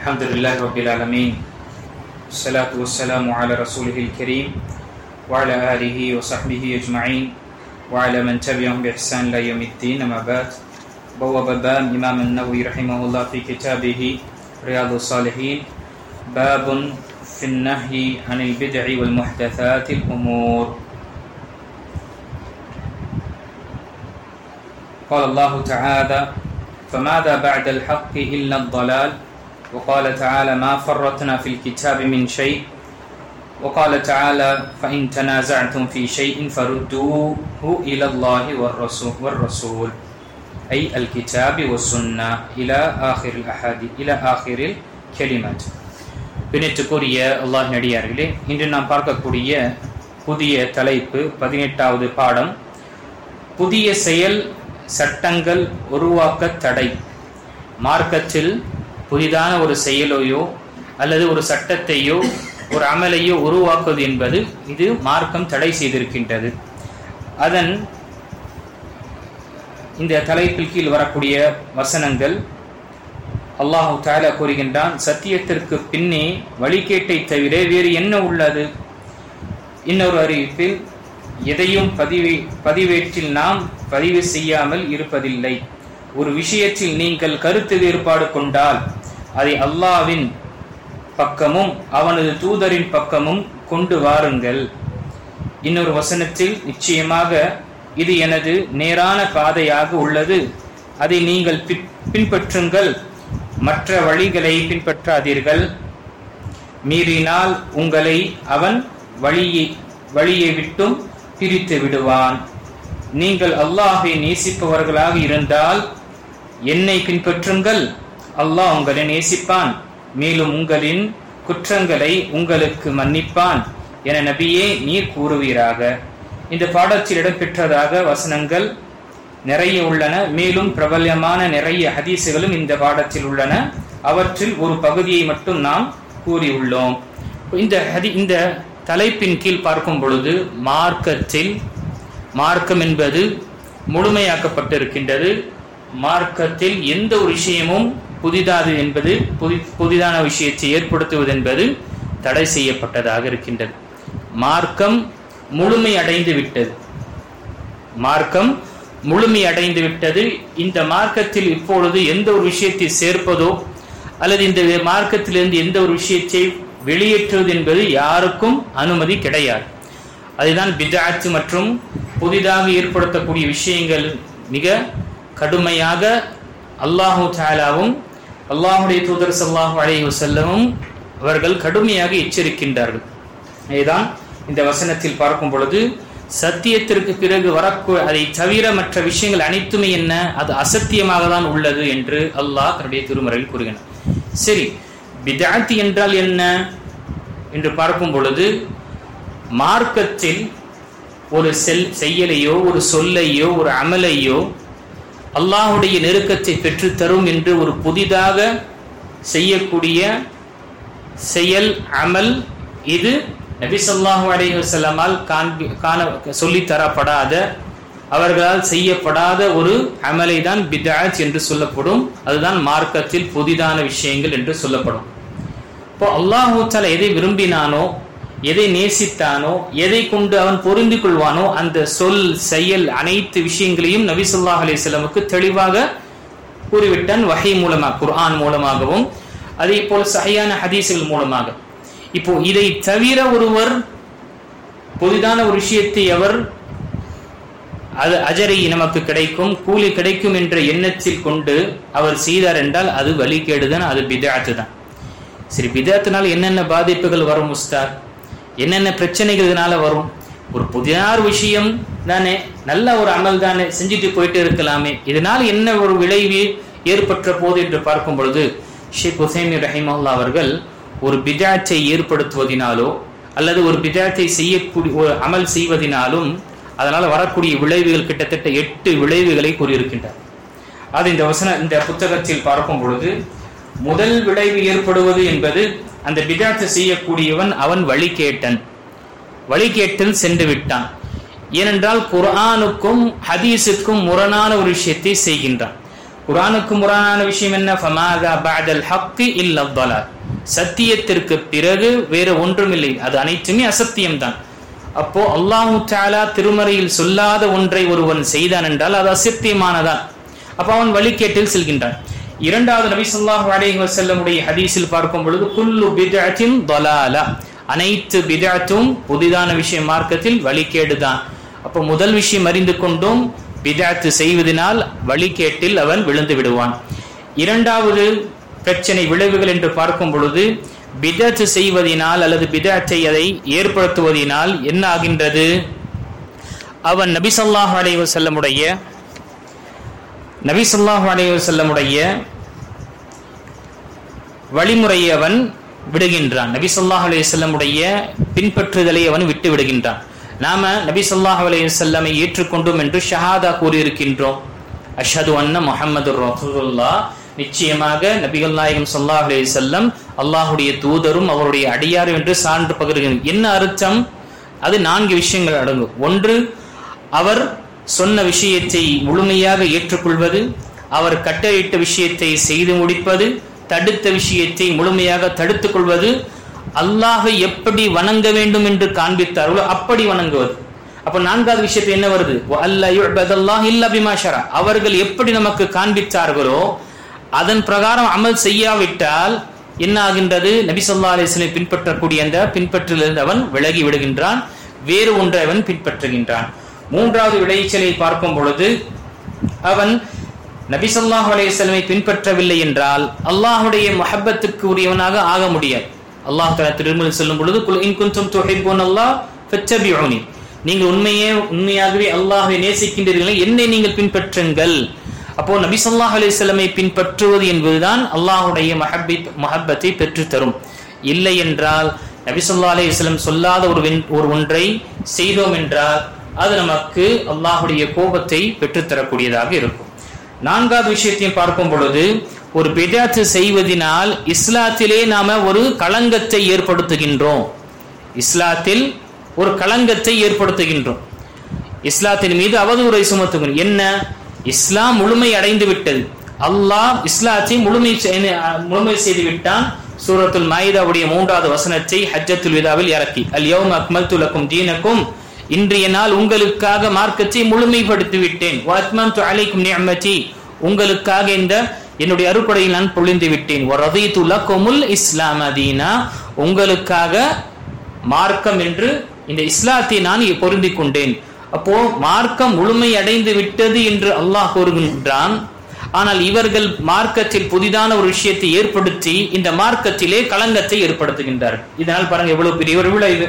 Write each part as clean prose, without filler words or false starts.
الحمد لله رب العالمين الصلاة والسلام على رسوله الكريم وعلى آله وصحبه أجمعين وعلى من تبعهم بإحسان إلى يوم الدين. أما بعد بوب الباب إمام النووي رحمه الله في كتابه رياض الصالحين باب في النهي عن البدع والمحدثات الأمور. قال الله تعالى فماذا بعد الحق إلا الضلال وقال تعالى ما فرطنا في الكتاب من شيء وقال تعالى فإن تنازعتم في شيء فردوه إلى الله والرسول أي الكتاب والسنة إلى آخر الأحاديث إلى آخر الكلمات. பின்னிட்டுக்குரிய அல்லாஹ் நடிகார்களே, இன்று நாம் பார்க்கக்கூடிய புதிய தலைப்பு 18வது பாடம் புதிய செயல் சட்டங்கள் உருவாக்க தடை. மார்க்கத்தில் புதிதான ஒரு செயலையோ அல்லது ஒரு சட்டத்தையோ ஒரு அமலையோ உருவாக்குவது என்பது இது மார்க்கம் தடை செய்திருக்கின்றது. அதன் இந்த தலைப்பில் கீழ் வரக்கூடிய வசனங்கள் அல்லாஹு தஆலா கூறுகின்றான், சத்தியத்திற்கு பின்னே வழிகேட்டை தவிர வேறு என்ன உள்ளது? இன்னொரு அறிவிப்பில் எதையும் பதிவேற்றில் நாம் பதிவு செய்யாமல் இருப்பதில்லை. ஒரு விஷயத்தில் நீங்கள் கருத்து வேறுபாடு கொண்டால் அதை அல்லாஹ்வின் பக்கமும் அவனது தூதரின் பக்கமும் கொண்டு வாருங்கள். இன்னொரு வசனத்தில் நிச்சயமாக இது எனது நேரான பாதையாக உள்ளது, அதை நீங்கள் பின்பற்றுங்கள், மற்ற வழிகளை பின்பற்றாதீர்கள், மீறினால் உங்களை அவன் வழியை விட்டும் பிரித்து விடுவான். நீங்கள் அல்லாஹை நேசிப்பவர்களாக இருந்தால் என்னை பின்பற்றுங்கள், அல்லாஹ் உங்களை நேசிப்பான், மேலும் உங்களின் குற்றங்களை உங்களுக்கு மன்னிப்பான் என நபியே நீர் கூறுவீராக. இந்த பாடத்தில் இடம்பெற்றதாக வசனங்கள் நிறைய உள்ளன. மேலும் பிரபல்யமான நிறைய ஹதீசுகளும் இந்த பாடத்தில் உள்ளன. அவற்றில் ஒரு பகுதியை மட்டும் நாம் கூறியுள்ளோம். இந்த தலைப்பின் கீழ் பார்க்கும் பொழுது மார்க்கம் என்பது முழுமையாக்கப்பட்டிருக்கின்றது. மார்க்கத்தில் எந்த ஒரு விஷயமும் புதிதான விஷயத்தை ஏற்படுத்துவது என்பது தடை செய்யப்பட்டதாக இருக்கின்றது. மார்க்கம் முழுமையடைந்து விட்டது. இந்த மார்க்கத்தில் இப்பொழுது எந்த ஒரு விஷயத்தை சேர்ப்பதோ அல்லது இந்த மார்க்கத்திலிருந்து எந்த ஒரு விஷயத்தை வெளியேற்றுவது என்பது யாருக்கும் அனுமதி கிடையாது. அதுதான் பித்அத் மற்றும் புதிதாக ஏற்படுத்தக்கூடிய விஷயங்கள் மிக கடுமையாக அல்லாஹு தஆலாவும் அல்லாஹ்வுடைய தூதர் ஸல்லல்லாஹு அலைஹி வஸல்லமும் அவர்கள் கடுமையாக எச்சரிக்கின்றார்கள். இதுதான் இந்த வசனத்தில் பார்க்கும் பொழுது சத்தியத்திற்கு பிறகு அதை தவிர மற்ற விஷயங்கள் அனைத்துமே என்ன, அது அசத்தியமாக தான் உள்ளது என்று அல்லாஹ் தன்னுடைய திருமறையில் கூறுகிறார். சரி, பித்அத் என்றால் என்ன என்று பார்க்கும் பொழுது மார்க்கத்தில் ஒரு செயலையோ ஒரு சொல்லையோ ஒரு அமலையோ அல்லாஹ்வுடைய நெருக்கத்தை பெற்று தரும் என்று ஒரு புதிதாக செய்யக்கூடிய செயல் அமல், இது நபி ஸல்லல்லாஹு அலைஹி வஸல்லமால் சொல்லித் தரப்படாத அவர்களால் செய்யப்படாத ஒரு அமலை தான் பித்அத் என்று சொல்லப்படும். அதுதான் மார்க்கத்தில் புதிதான விஷயங்கள் என்று சொல்லப்படும். இப்போ அல்லாஹு தஆலா எதை விரும்பினானோ, எதை நேசித்தானோ, எதை கொண்டு அவன் பொருந்திக் கொள்வானோ அந்த சொல் செயல் அனைத்து விஷயங்களையும் நபி ஸல்லல்லாஹு அலைஹி வஸல்லமுக்கு தெளிவாக கூறிவிட்டான். வஹி மூலமாக, குர்ஆன் மூலமாகவும் அதே போல சஹீஹான ஹதீஸ்கள் மூலமாக. இப்போ இதை தவிர ஒருவர் புதிதான ஒரு விஷயத்தை அது அஜரை நமக்கு கிடைக்கும், கூலி கிடைக்கும் என்ற எண்ணத்தில் கொண்டு அவர் செய்தார் என்றால் அது வழிகேடுதான், அது பித்அத் தான். சரி, பித்அத்னால என்னென்ன பாதிப்புகள் வரும் உஸ்தாத், என்னென்ன பிரச்சனைகள் இதனால வரும்? ஒரு புதிதான விஷயம் தானே, நல்ல ஒரு அமல் தானே, செஞ்சுட்டு போயிட்டு இருக்கலாமே, இதனால் என்ன ஒரு விளைவு ஏற்பட்ட போது என்று பார்க்கும் பொழுது ஷேக் உசைமீன் ரஹிமஹுல்லாஹ் அவர்கள் ஒரு பித்அத்தை ஏற்படுத்துவதினாலோ அல்லது ஒரு பித்அத்தை செய்யக்கூடிய ஒரு அமல் செய்வதினாலும் அதனால் வரக்கூடிய விளைவுகள் கிட்டத்தட்ட 8 விளைவுகளை கூறியிருக்கின்றார். அது இந்த புத்தகத்தில் பார்க்கும் பொழுது முதல் விளைவு ஏற்படுவது என்பது அந்த பித்அத்தை செய்யக்கூடியவன் அவன் வழிகேட்டில் சென்று விட்டான். ஏனென்றால் குர்ஆனுக்கும் ஹதீஸுக்கும் முரணான ஒரு விஷயத்தை செய்கின்றான். குர்ஆனுக்கு முரணான விஷயம் என்ன? ஃபமாதா பஅதல் ஹக்கி இல்லா ضلال. சத்தியத்திற்கு பிறகு வேறு ஒன்றுமில்லை, அது அனைத்துமே அசத்தியம்தான். அப்போ அல்லாஹ் தஆலா திருமறையில் சொல்லாத ஒன்றை ஒருவன் செய்தான் என்றால் அது அசத்தியமானதான். அப்ப அவன் வழிகேட்டில் செல்கின்றான். இரண்டாவது நபி ஸல்லல்லாஹு அலைஹி வஸல்லம் உடைய ஹதீஸில் பார்க்கும் பொழுது குல்லு பித்அத்தின் ضلاலா, அனைத்து பித்அத்தும் புதிதான விஷயம் மார்க்கத்தில் வழிகேடுதான். அப்ப முதல் விஷயம் அறிந்து கொண்டும் பித்அத் செய்வதனால் வழிகேட்டில் அவன் விழுந்து விடுவான். இரண்டாவது பிரச்சனை விளைவுகள் என்று பார்க்கும் பொழுது பித்அத் செய்வதனால் அல்லது பித்அத்தை அதை ஏற்படுத்துவதனால் என்ன ஆகின்றது? அவன் நபி ஸல்லல்லாஹு அலைஹி வஸல்லமுடைய வழிமுறையை அவன் விடுகின்றான். நபி ஸல்லல்லாஹு அலைஹி வஸல்லமுடைய பின்பற்றுதலை அவன் விட்டு விடுகின்றான். நாம நபி ஸல்லல்லாஹு அலைஹி வஸல்லமை ஏற்றுக்கொண்டோம் என்று ஷஹாதா கூறியிருக்கின்றோம். அஷ்ஹது அன்ன முஹம்மதுர் ரசூலுல்லாஹ், நிச்சயமாக நபிகள் நாயகம் ஸல்லல்லாஹு அலைஹி வஸல்லம் அல்லாஹ்வுடைய தூதரும் அவருடைய அடியாரும் என்று சான்று பகர்கிறோம். என்ன அர்த்தம்? அது 4 விஷயங்கள் அடங்கும். ஒன்று, அவர் சொன்ன விஷயத்தை முழுமையாக ஏற்றுக்கொள்வது, அவர் கட்டளையிட்ட விஷயத்தை செய்து முடிப்பது, தடுத்த விஷயத்தை முழுமையாக தடுத்துக் கொள்வது, அல்லாஹை எப்படி வணங்க வேண்டும் என்று காண்பித்தார்களோ அப்படி வணங்குவது. அப்ப 4வது விஷயத்தை என்ன வருது? வஅல்லா யுஅபதல்லாஹ் இல்லா பிமா ஷரா, அவர்கள் எப்படி நமக்கு காண்பித்தார்களோ அதன் பிரகாரம் அமல் செய்யாவிட்டால் என்ன ஆகின்றது? நபி ஸல்லல்லாஹு அலைஹி வஸல்லம் பின்பற்றக்கூடிய அந்த பின்பற்றிலிருந்து அவன் விலகி விடுகின்றான், வேறு ஒன்றை அவன் பின்பற்றுகின்றான். 3வது விளைச்சலை பார்க்கும் பொழுது அவன் நபி ஸல்லல்லாஹு அலைஹி வஸல்லமை பின்பற்றவில்லை என்றால் அல்லாஹ்வுடைய முஹப்பத்துக்கு உரியவனாக ஆக முடியாது. அல்லாஹ் தஆலா திருமறையில் சொல்லும் பொழுது குல் இன் குன்தும் துஹிப்பூனல்லாஹ் ஃபத்தபிஊனி, நீங்கள் உண்மையாகவே அல்லாஹ்வை நேசிக்கின்றீர்கள், என்னை நீங்கள் பின்பற்றுங்கள். அப்போ நபி ஸல்லல்லாஹு அலைஹி வஸல்லமை பின்பற்றுவது என்பதுதான் அல்லாஹ்வுடைய முஹப்பத்தை பெற்று தரும். இல்லை என்றால் நபி ஸல்லல்லாஹு அலைஹி வஸல்லம் சொல்லாத ஒரு ஒன்றை செய்தோம் என்றால் அது நமக்கு அல்லாஹ்வுடைய கோபத்தை பெற்றுத்தரக்கூடியதாக இருக்கும். 4வது விஷயத்தையும் பார்க்கும் பொழுது ஒரு பித்அத் செய்வதனால் இஸ்லாத்திலே நாம ஒரு களங்கத்தை ஏற்படுத்துகின்றோம். இஸ்லாத்தில் ஒரு களங்கத்தை ஏற்படுத்துகின்றோம். இஸ்லாத்தின் மீது அவதூறை சுமத்துகிறோம். என்ன? இஸ்லாம் முழுமை அடைந்து விட்டது, அல்லாஹ் இஸ்லாத்தை முழுமை செய்து விட்டான். சூரத்துல் மாயிதாவுடைய 3வது வசனத்தை ஹஜ்ஜத்துல் விதாவில் இறக்கி அல் யௌம அக்மல்து லக்கும் தீனக்கும், இன்றைய நாள் உங்களுக்காக மார்க்கத்தை முழுமைப்படுத்தி விட்டேன். வ அத்மம்து அலைக்கும் நிஅமதி, உங்களுக்காக இந்த என்னுடைய அருட்கொடையை நான் பொழிந்து விட்டேன். வ ரதீது லக்குமுல் இஸ்லாம தீனா, உங்களுக்காக மார்க்கம் என்று இந்த இஸ்லாத்தை நான் பொருந்திக் கொண்டேன். அப்போ மார்க்கம் முழுமை அடைந்து விட்டது என்று அல்லாஹ் கூறுகின்றான். ஆனால் இவர்கள் மார்க்கத்தில் புதிதான ஒரு விஷயத்தை ஏற்படுத்தி இந்த மார்க்கத்திலே களங்கத்தை ஏற்படுத்துகின்றார்கள். இதனால் பாருங்க எவ்வளவு பெரிய ஒரு விளைவு.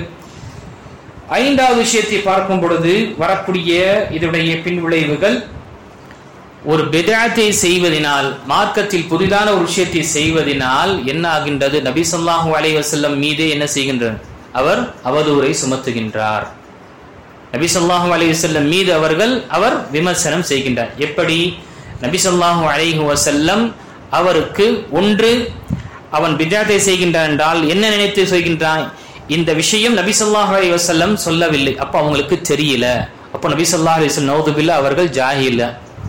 5வது விஷயத்தை பார்க்கும் பொழுது வரக்கூடிய இதனுடைய பின் விளைவுகள், ஒரு பித்அத்தை செய்வதனால், மார்க்கத்தில் புதிதான ஒரு விஷயத்தை செய்வதனால் என்ன ஆகின்றது? நபி ஸல்லல்லாஹு அலைஹி வஸல்லம் மீதே என்ன செய்கின்றார்? அவர் அவதூறை சுமத்துகின்றார். நபி ஸல்லல்லாஹு அலைஹி வஸல்லம் மீது அவர் விமர்சனம் செய்கின்றார். எப்படி? நபி ஸல்லல்லாஹு அலைஹி வஸல்லம் அவருக்கு ஒன்று, அவன் பித்அத்தை செய்கின்றான் என்றால் என்ன நினைத்து செய்கின்றான்? இந்த விஷயம் நபி ஸல்லல்லாஹு அலைஹி வஸல்லம் சொல்லவில்லை, அப்ப அவங்களுக்கு தெரியல. அப்ப நபி ஸல்லல்லாஹு அலைஹி வஸல்லம் நௌதுபில்லா அவர்கள் ஜாஹில்,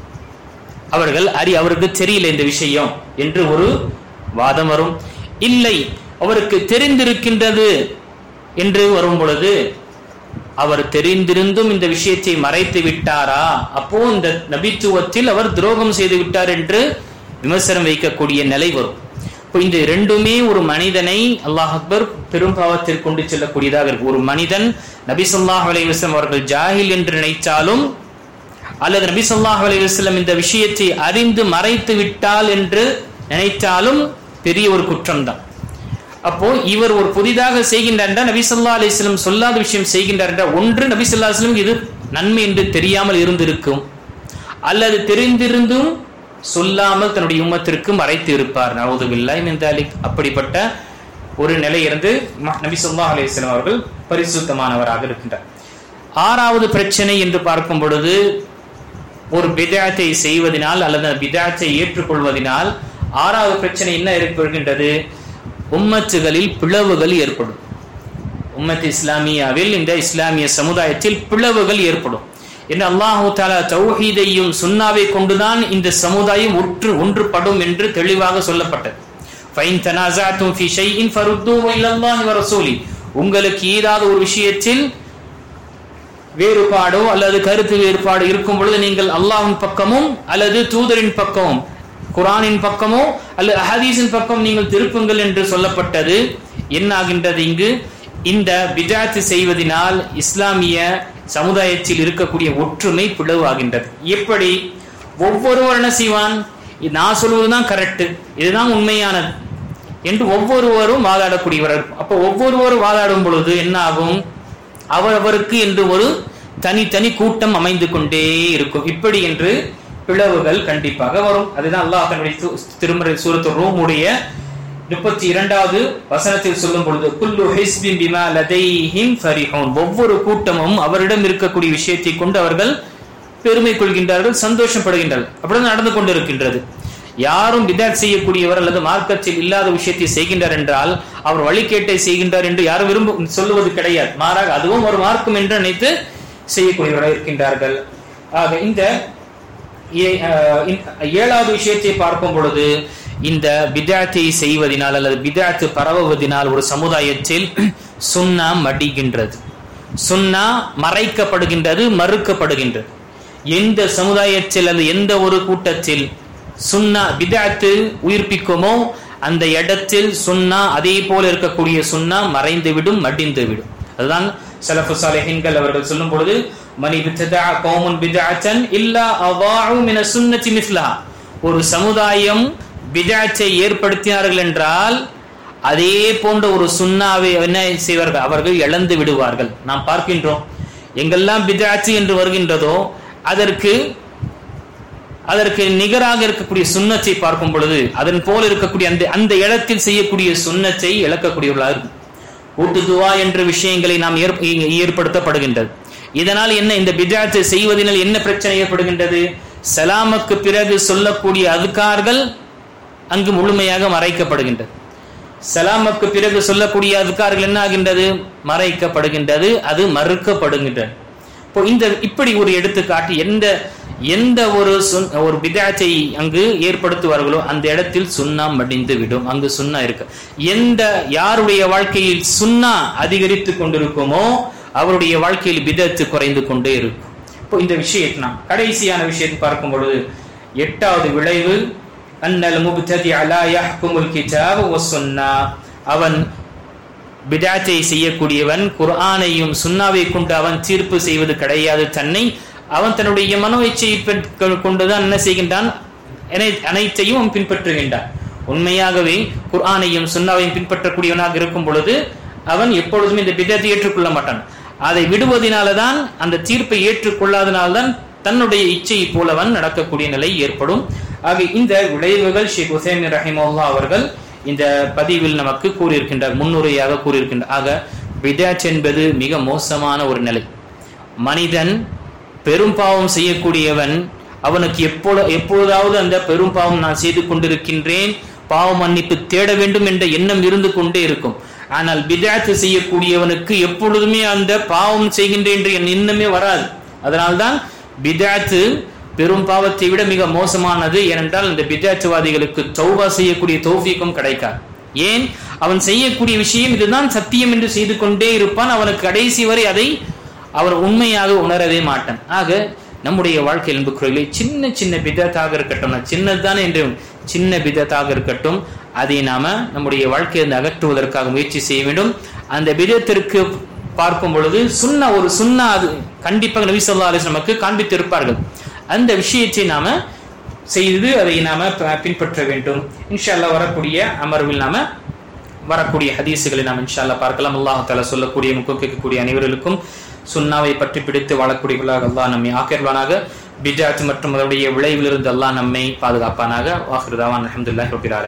அவருக்கு தெரியல இந்த விஷயம் என்று ஒரு வாதம் வரும். இல்லை, அவருக்கு தெரிந்திருக்கின்றது என்று வரும் பொழுது அவர் தெரிந்திருந்தும் இந்த விஷயத்தை மறைத்து விட்டாரா, அப்போ இந்த நபித்துவத்தில் அவர் துரோகம் செய்து விட்டார் என்று விமர்சனம் வைக்கக்கூடிய நிலை வரும். இந்த ரெண்டுமே ஒரு மனிதனை அல்லாஹ் அக்பர் பெரும் பாவத்திற்கு கொண்டு செல்லக்கூடியதாக இருக்கும். ஒரு மனிதன் நபி ஸல்லல்லாஹு அலைஹி வஸல்லம் அவர்கள் ஜாஹில் என்று நினைத்தாலும் அல்லது நபி ஸல்லல்லாஹு அலைஹி வஸல்லம் இந்த விஷயத்தை அறிந்து மறைத்து விட்டால் என்று நினைத்தாலும் பெரிய ஒரு குற்றம் தான். அப்போ இவர் ஒரு புதிதாக செய்கின்றார் என்றால், நபி ஸல்லல்லாஹு அலைஹி வஸல்லம் சொல்லாத விஷயம் செய்கின்றார் என்றால், ஒன்று நபி ஸல்லல்லாஹு அலைஹி வஸல்லம் இது நன்மை என்று தெரியாமல் இருந்திருக்கும், அல்லது தெரிந்திருந்தும் சொல்லாமல் தன்னுடைய உம்மத்திற்கு மறைத்து இருப்பார். நஊது பில்லாஹி மின் தாலிக். அப்படிப்பட்ட ஒரு நிலையிலிருந்து நபி ஸல்லல்லாஹு அலைஹி வஸல்லம் அவர்கள் பரிசுத்தமானவராக இருக்கின்றார். 6வது பிரச்சனை என்று பார்க்கும் பொழுது, ஒரு பித்அத்தை செய்வதனால் அல்லது பித்அத்தை ஏற்றுக்கொள்வதனால் 6வது பிரச்சனை என்ன ஏற்படுகின்றது? உம்மத்துகளில் பிளவுகள் ஏற்படும். உம்மத் இஸ்லாமியாவில், இந்த இஸ்லாமிய சமுதாயத்தில் பிளவுகள் ஏற்படும். என்ன அல்லாஹு தஆலா தௌஹீதையும் சுன்னாவை கொண்டுதான் இந்த சமுதாயம் ஒன்றுபடும் என்று தெளிவாக சொல்லப்பட்டது. ஃபைன் தனாஸஅதும் ஃபீ ஷைஇன் ஃபருத்தூஹு இலல்லாஹி வ ரசூலி, உங்களுக்கு ஏதாவது ஒரு விஷயத்தில் வேறுபாடோ அல்லது கருத்து வேறுபாடு இருக்கும் பொழுது நீங்கள் அல்லாஹ்வின் பக்கமும் அல்லது தூதரின் பக்கமும் குர்ஆனின் பக்கமோ அல்லது ஹதீஸின் பக்கம் நீங்கள் திருப்புங்கள் என்று சொல்லப்பட்டது. என்ன ஆகின்றது? இங்கு இந்த பித்அத் செய்வதனால் இஸ்லாமிய சமுதாயத்தில் இருக்கக்கூடிய ஒற்றுமை பிளவாகின்றது. எப்படி? ஒவ்வொருவர் என்ன செய்வான், நான் சொல்வதுதான் கரெக்ட், இதுதான் உண்மையானது என்று ஒவ்வொருவரும் வாதாடக்கூடியவர். அப்போ ஒவ்வொருவரும் வாதாடும் பொழுது என்ன ஆகும்? அவரவருக்கு என்று ஒரு தனித்தனி கூட்டம் அமைந்து கொண்டே இருக்கும். இப்படி என்று பிளவுகள் கண்டிப்பாக வரும். அதுதான் அல்லாஹ் தன்னுடைய திருமறை சூரத்து ரூமுடைய 32வது வசனத்தில் சொல்லும் பொழுது குல்லு ஹிஸ்பின் பிமா லதைஹிம் ஃபரிஹூன், ஒவ்வொரு கூட்டமும் அவரிடம் இருக்கக்கூடிய விஷயத்தை கொண்டு அவர்கள் பெருமை கொள்கின்றார்கள், சந்தோஷப்படுகின்றார்கள். அப்படிதான் நடந்து கொண்டிருக்கின்றது. யாரும் பித்அத் செய்யக்கூடியவர் அல்லது மார்க்கத்தில் இல்லாத விஷயத்தை செய்கின்றார் என்றால் அவர் வழிகேட்டை செய்கின்றார் என்று யாரும் சொல்லுவது கிடையாது. மாறாக அதுவும் ஒரு மார்க்கம் என்று நினைத்து செய்யக்கூடியவராக இருக்கின்றார்கள். ஆக இந்த 7வது விஷயத்தை பார்க்கும் பொழுது இந்த பித்அத்தை செய்வதனால் அல்லது பித்அத் பரவுவதனால் ஒரு சமுதாயத்தில் சுன்னா மடிகின்றது, சுன்னா மறைக்கப்படுகின்றது, மறுக்கப்படுகின்றது. எந்த சமுதாயத்தில் அல்லது எந்த ஒரு கூட்டத்தில் சுன்னா பித்அத் உயிர்ப்பிக்குமோ அந்த இடத்தில் சுன்னா அதே போல இருக்கக்கூடிய சுன்னா மறைந்துவிடும், மடிந்துவிடும். அதுதான் ஸலஃபு ஸாலிஹீன்கள் அவர்கள் சொல்லும் பொழுது மனி பித்ததா கௌமுன் பித்அத்தன் இல்லா அதாஉ மின சுன்னதி மிஸ்லஹா, ஒரு சமுதாயம் பித்அத்தை ஏற்படுத்தினார்கள் என்றால் அதே போன்ற ஒரு சுன்னாவை என்ன செய்வார்கள்? அவர்கள் இழந்து விடுவார்கள். நாம் பார்க்கின்றோம், எங்கெல்லாம் பித்அத் என்று வருகின்றதோ அதற்கு நிகராக இருக்கக்கூடிய சுன்னத்தை பார்க்கும் பொழுது அதன் போல இருக்கக்கூடிய அந்த இடத்தில் செய்யக்கூடிய சுன்னத்தை இழக்கக்கூடியவர்களாக இருக்கும். கூட்டு துவா என்ற விஷயங்களை நாம் ஏற்படுத்தப்படுகின்றது. இதனால் என்ன? இந்த பித்அத் செய்வதனால் என்ன பிரச்சனை ஏற்படுகின்றது? சலாமுக்கு பிறகு சொல்லக்கூடிய அஸ்கார்கள் அங்கு முழுமையாக மறைக்கப்படுகின்றது. சலாமுக்கு பிறகு சொல்லக்கூடிய அஸ்கார்கள் என்ன ஆகின்றது? மறைக்கப்படுகின்றது, அது மறுக்கப்படுகின்றது. இப்போ இப்படி ஒரு எடுத்துக்காட்டு எந்த ஒரு பித்அத்தை அங்கு ஏற்படுத்துவார்களோ அந்த இடத்தில் சுன்னா மடிந்து விடும். அங்கு சுன்னா இருக்கு. யாருடைய வாழ்க்கையில் சுன்னா அதிகரித்து கொண்டிருக்குமோ அவருடைய வாழ்க்கையில் பித்அத் குறைந்து கொண்டே இருக்கும். இப்போ இந்த விஷயத்தை நாம் கடைசியான விஷயத்தை பார்க்கும் பொழுது 8வது விளைவு அன்னல் முப்ததி லா யஹ்குமுல் கிதாப வஸ்ஸுன்னா, அவன் பித்அத்தை செய்யக்கூடியவன் குர்ஆனையும் சுன்னாவை கொண்டு அவன் தீர்ப்பு செய்வது கிடையாது. அவன் தன்னுடைய மனோ இச்சையை கொண்டுதான் என்ன செய்கின்றான்? அனைத்தையும் அவன் பின்பற்றுகின்றான். உண்மையாகவே குர்ஆனையும் சுன்னாவையும் பின்பற்றக்கூடியவனாக இருக்கும் பொழுது அவன் எப்பொழுதுமே இந்த பித்அத்தை ஏற்றுக்கொள்ள மாட்டான். அதை விடுவதனால்தான், அந்த தீர்ப்பை ஏற்றுக்கொள்ளாதனால்தான் தன்னுடைய இச்சையை போலவன் நடக்கக்கூடிய நிலை ஏற்படும். ஆக இந்த விளைவுகள் ஷேக் உசைமீன் ரஹிமஹுல்லாஹ் அவர்கள் இந்த பதிவில் நமக்கு கூறியிருக்கின்றார், முன்னுரையாக கூறியிருக்கின்றார். ஆக பித்அத் என்பது மிக மோசமான ஒரு நிலை. மனிதன் பெரும் பாவம் செய்யக்கூடியவன் அவனுக்கு எப்பொழுதாவது அந்த பெரும் பாவம் நான் செய்து கொண்டிருக்கின்றேன், பாவ மன்னிப்பு தேட வேண்டும் என்ற எண்ணம் இருந்து கொண்டே இருக்கும். ஆனால் பித்அத் செய்யக்கூடியவனுக்கு எப்பொழுதுமே அந்த பாவம் செய்கின்றேன் என்ற எண்ணமே வராது. அதனால்தான் பித்அத் பெரும் பாவத்தை விட மிக மோசமானது. ஏனென்றால் இந்த பித்அத்வாதிகளுக்கு தௌபா செய்யக்கூடிய தௌஃபீக்கும் கிடைக்காது. ஏன்? அவன் செய்யக்கூடிய விஷயம் இதுதான் சத்தியம் என்று செய்து கொண்டே இருப்பான். அவனுக்கு கடைசி வரை அதை அவர் உண்மையாக உணரவே மாட்டான். ஆக நம்முடைய வாழ்க்கையில் அன்புக்குரியவர்களே, சின்ன சின்ன பித்அத்தாக இருக்கட்டும், சின்னதுதானே என்று சின்ன பித்அத்தாக இருக்கட்டும், அதை நாம நம்முடைய வாழ்க்கையிலிருந்து அகற்றுவதற்காக முயற்சி செய்ய வேண்டும். அந்த பித்அத்திற்கு பார்க்கும் பொழுது ஒரு சுன்னா அது கண்டிப்பாக நபி ஸல்லல்லாஹு அலைஹி வஸல்லம் நமக்கு காண்பித்து இருப்பார்கள். அந்த விஷயத்தை நாம செய்து அதை நாம பின்பற்ற வேண்டும். இன்ஷா அல்லாஹ் வரக்கூடிய அமர்வில் நாம வரக்கூடிய ஹதீஸுகளை நாம் இன்ஷா அல்லாஹ் பார்க்கலாம். அல்லாஹ் தஆலா சொல்லக்கூடிய கேட்கக்கூடிய அனைவருக்கும் சுன்னாவை பற்றி பிடித்து வாழக்கூடியவர்களாக அல்லாஹ் நம்மை ஆக்கியர்வானாக. பித்அத் மற்றும் அதனுடைய விளைவிலிருந்து அல்லாஹ் நம்மை பாதுகாப்பானாக. வாஹிரு தாவான் அல்ஹம்துலில்லாஹி ரப்பில் ஆலமீன்.